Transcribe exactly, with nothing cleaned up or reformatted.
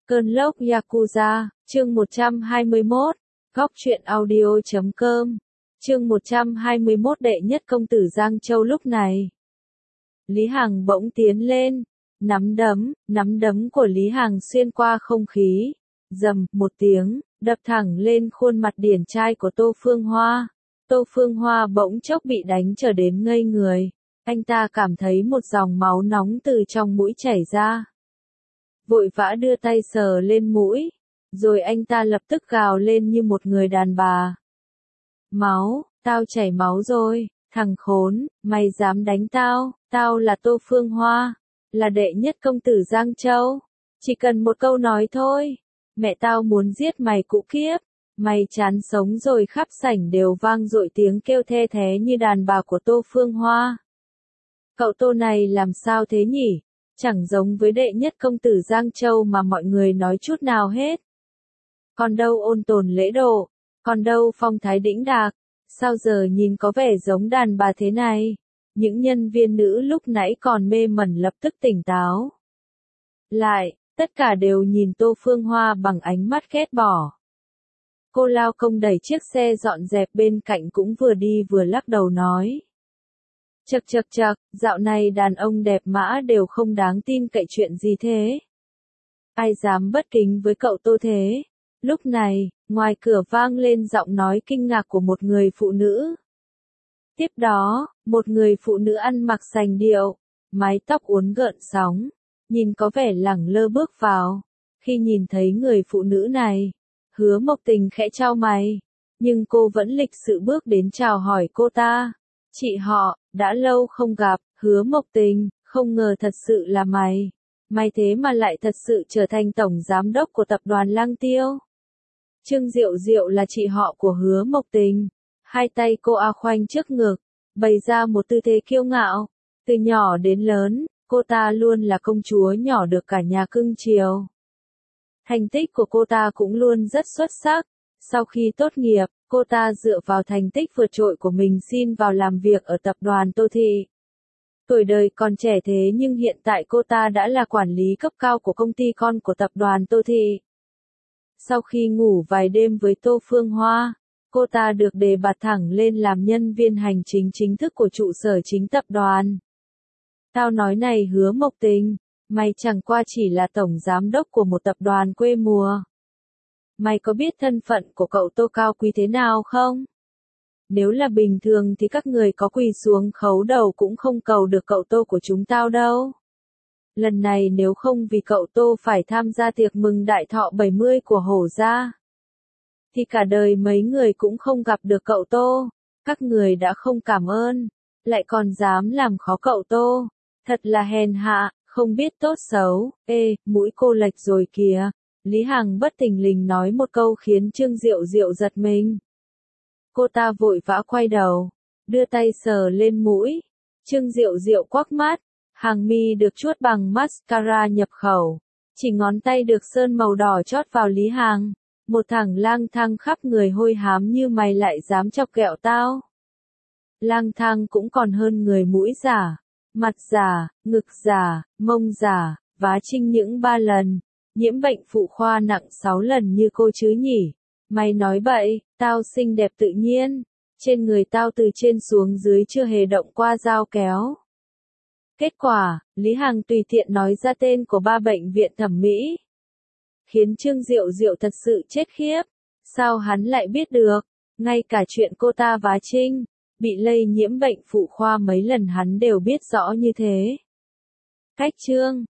Cơn lốc Yakuza, chương một trăm hai mươi mốt, góc truyện audio chấm com, chương một trăm hai mươi mốt đệ nhất công tử Giang Châu lúc này. Lý Hằng bỗng tiến lên, nắm đấm, nắm đấm của Lý Hằng xuyên qua không khí, rầm một tiếng, đập thẳng lên khuôn mặt điển trai của Tô Phương Hoa. Tô Phương Hoa bỗng chốc bị đánh trở đến ngây người, anh ta cảm thấy một dòng máu nóng từ trong mũi chảy ra. Vội vã đưa tay sờ lên mũi, rồi anh ta lập tức gào lên như một người đàn bà. Máu, tao chảy máu rồi, thằng khốn, mày dám đánh tao, tao là Tô Phương Hoa, là đệ nhất công tử Giang Châu, chỉ cần một câu nói thôi, mẹ tao muốn giết mày cũ kiếp, mày chán sống rồi. Khắp sảnh đều vang dội tiếng kêu the thé như đàn bà của Tô Phương Hoa. Cậu Tô này làm sao thế nhỉ? Chẳng giống với đệ nhất công tử Giang Châu mà mọi người nói chút nào hết. Còn đâu ôn tồn lễ độ, còn đâu phong thái đĩnh đạc, sao giờ nhìn có vẻ giống đàn bà thế này? Những nhân viên nữ lúc nãy còn mê mẩn lập tức tỉnh táo lại, tất cả đều nhìn Tô Phương Hoa bằng ánh mắt ghét bỏ. Cô lao công đẩy chiếc xe dọn dẹp bên cạnh cũng vừa đi vừa lắc đầu nói. Chậc chậc chậc, dạo này đàn ông đẹp mã đều không đáng tin cậy, chuyện gì thế? Ai dám bất kính với cậu Tô thế? Lúc này, ngoài cửa vang lên giọng nói kinh ngạc của một người phụ nữ. Tiếp đó, một người phụ nữ ăn mặc sành điệu, mái tóc uốn gợn sóng, nhìn có vẻ lẳng lơ bước vào. Khi nhìn thấy người phụ nữ này, Hứa Mộc Tình khẽ chau mày, nhưng cô vẫn lịch sự bước đến chào hỏi cô ta. Chị họ, đã lâu không gặp, Hứa Mộc Tình, không ngờ thật sự là mày. Mày thế mà lại thật sự trở thành tổng giám đốc của tập đoàn Lăng Tiêu. Trương Diệu Diệu là chị họ của Hứa Mộc Tình. Hai tay cô a khoanh trước ngực, bày ra một tư thế kiêu ngạo. Từ nhỏ đến lớn, cô ta luôn là công chúa nhỏ được cả nhà cưng chiều. Thành tích của cô ta cũng luôn rất xuất sắc. Sau khi tốt nghiệp, cô ta dựa vào thành tích vượt trội của mình xin vào làm việc ở tập đoàn Tô Thị. Tuổi đời còn trẻ thế nhưng hiện tại cô ta đã là quản lý cấp cao của công ty con của tập đoàn Tô Thị. Sau khi ngủ vài đêm với Tô Phương Hoa, cô ta được đề bạt thẳng lên làm nhân viên hành chính chính thức của trụ sở chính tập đoàn. Tao nói này Hứa Mộc Tình, mày chẳng qua chỉ là tổng giám đốc của một tập đoàn quê mùa. Mày có biết thân phận của cậu Tô cao quý thế nào không? Nếu là bình thường thì các người có quỳ xuống khấu đầu cũng không cầu được cậu Tô của chúng tao đâu. Lần này nếu không vì cậu Tô phải tham gia tiệc mừng đại thọ bảy mươi của Hổ gia, thì cả đời mấy người cũng không gặp được cậu Tô. Các người đã không cảm ơn, lại còn dám làm khó cậu Tô. Thật là hèn hạ, không biết tốt xấu. Ê, mũi cô lệch rồi kìa. Lý Hằng bất thình lình nói một câu khiến Trương Diệu Diệu giật mình. Cô ta vội vã quay đầu, đưa tay sờ lên mũi. Trương Diệu Diệu quắc mắt, hàng mi được chuốt bằng mascara nhập khẩu. Chỉ ngón tay được sơn màu đỏ chót vào Lý Hằng. Một thằng lang thang khắp người hôi hám như mày lại dám chọc ghẹo tao. Lang thang cũng còn hơn người mũi giả, mặt giả, ngực giả, mông giả, vá trinh những ba lần. Nhiễm bệnh phụ khoa nặng sáu lần như cô chứ nhỉ? Mày nói bậy, tao xinh đẹp tự nhiên, trên người tao từ trên xuống dưới chưa hề động qua dao kéo. Kết quả, Lý Hằng tùy tiện nói ra tên của ba bệnh viện thẩm mỹ, khiến Trương Diệu Diệu thật sự chết khiếp. Sao hắn lại biết được? Ngay cả chuyện cô ta vá trinh, bị lây nhiễm bệnh phụ khoa mấy lần hắn đều biết rõ như thế. Cách chương